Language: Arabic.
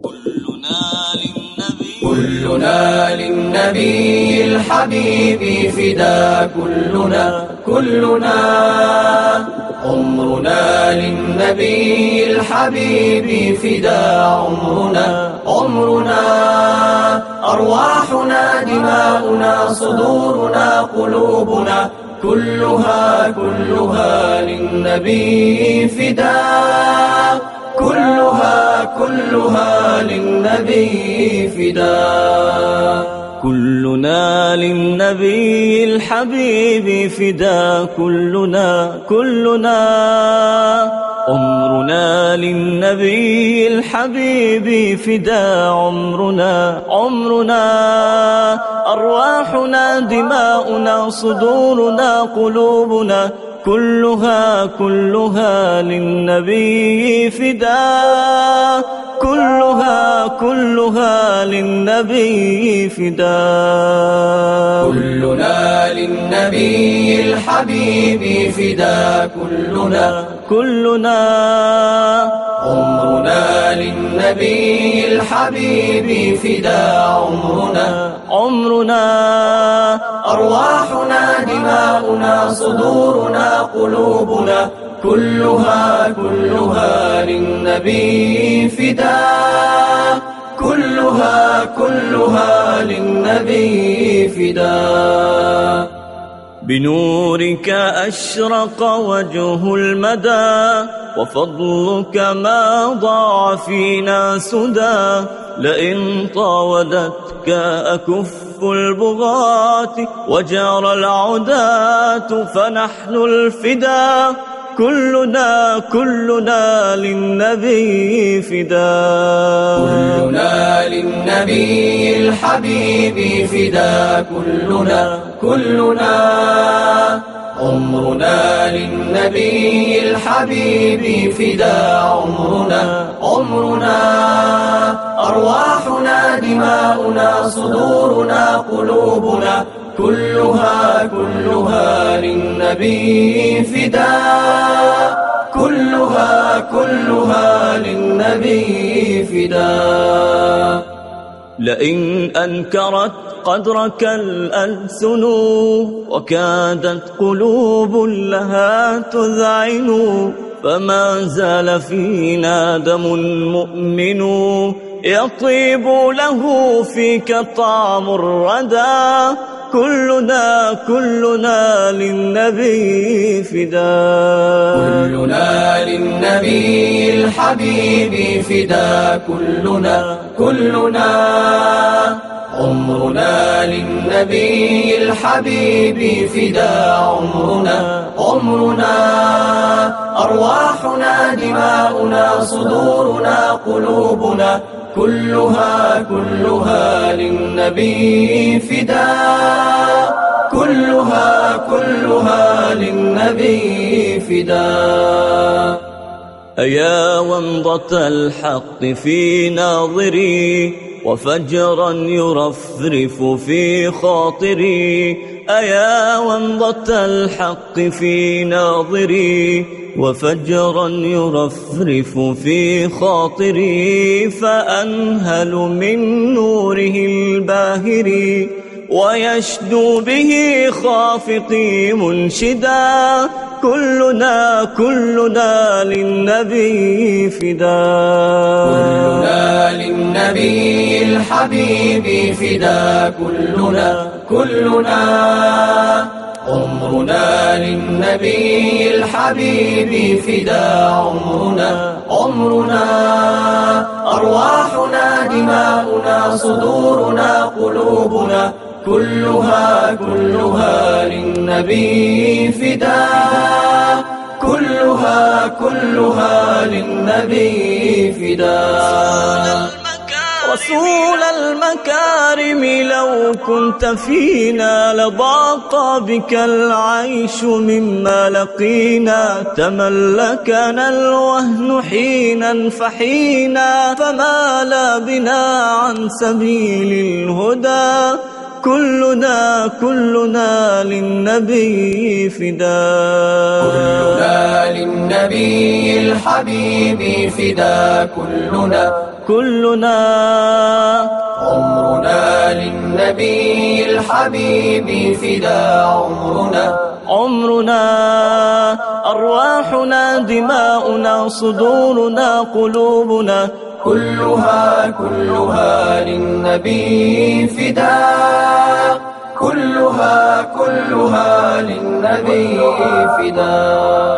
كلنا للنبي الحبيب فدا كلنا عمرنا للنبي الحبيب فدا عمرنا أرواحنا دماؤنا صدورنا قلوبنا كلها للنبي فدا كلها للنبي فدا كلنا للنبي الحبيب فدا كلنا عمرنا للنبي الحبيب فدا عمرنا أرواحنا دماؤنا صدورنا قلوبنا كلها للنبي فدا كلها للنبي فدا كلنا للنبي الحبيب فدا كلنا عمرنا للنبي الحبيب فدا عمرنا أرواحنا دماؤنا صدورنا قلوبنا كلها للنبي فدا كلها للنبي فدا بنورك أشرق وجه المدى وفضلك ما ضاع فينا سدى لئن طاودتك أكف البغاة وجار العداة فنحن الفدا كلنا للنبي فدا كلنا للنبي الحبيب فدا كلنا عمرنا للنبي الحبيب فدا عمرنا أرواحنا دماؤنا صدورنا قلوبنا كلها للنبي فدا كلها للنبي فدا لئن أنكرت قدرك الألسن وكادت قلوب لها تذعن فما زال فينا دم مؤمن يطيب له فيك طعم الردى كلنا للنبي فدا كلنا للنبي الحبيب فدا كلنا عمرنا للنبي الحبيب فدا عمرنا أرواحنا دماؤنا صدورنا قلوبنا كلها للنبي فدا كلها للنبي فدا أيا ومضة الحق في ناظري وفجرا يرفرف في خاطري أيا ومضة الحق في ناظري وفجرا يرفرف في خاطري فأنهل من نوره الباهر ويشدو به خافقي منشدا كلنا للنبي فدا كلنا للنبي الحبيب فدا كلنا عمرنا للنبي الحبيب فدا عمرنا أرواحنا دماؤنا صدورنا قلوبنا كلها للنبي فدا كلها للنبي فدا رسول المكارم لو كنت فينا لضاق بك العيش مما لقينا تملكنا الوهن حينا فحينا فمال بنا عن سبيل الهدى كلنا للنبي فدا كلنا للنبي الحبيب فدا كلنا. عمرنا للنبي الحبيب فداء، عمرنا أرواحنا دماؤنا صدورنا قلوبنا كلها للنبي فداء، كلها للنبي فداء.